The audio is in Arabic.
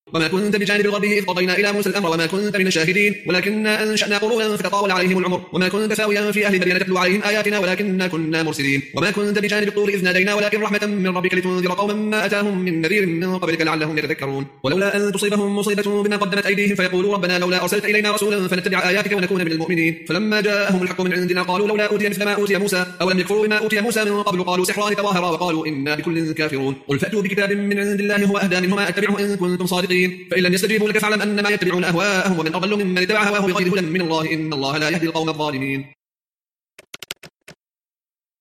وما كنت بجانب الغربي إذ قضينا إلى موسى الأمر وما كنت من الشاهدين ولكننا أنشأنا قرونا فتطاول عليهم العمر وما كنت ساويا في أهل مدين تتلو عليهم آياتنا ولكننا كنا مرسلين وما كنت بجانب الطور إذ نادينا ولكن رحمة من ربك لتنذر قوما ما أتاهم من نذير من قبلك لعلهم يتذكرون ولولا أن تصيبهم مصيبة بما قدمت أيديهم فيقولوا ربنا لولا أرسلت إلينا رسولا فنتبع آياتك ونكون من المؤمنين فلما جاءهم الحق من عندنا قالوا لولا أوتي مثل ما أوتي موسى أولم يكفروا بما أوتي موسى من قبل قالوا سحران تظاهرا وقالوا إنا بكل كافرون قل فأتوا بكتاب من عند الله هو أهدى منهما أتبعه إن كنتم صادقين فإن لم يستجيبوا لك فاعلم أنما يتبعون أهواءهم ومن أضل ممن اتبع هواه بغير هدى من الله إن الله لا يهدي القوم الظالمين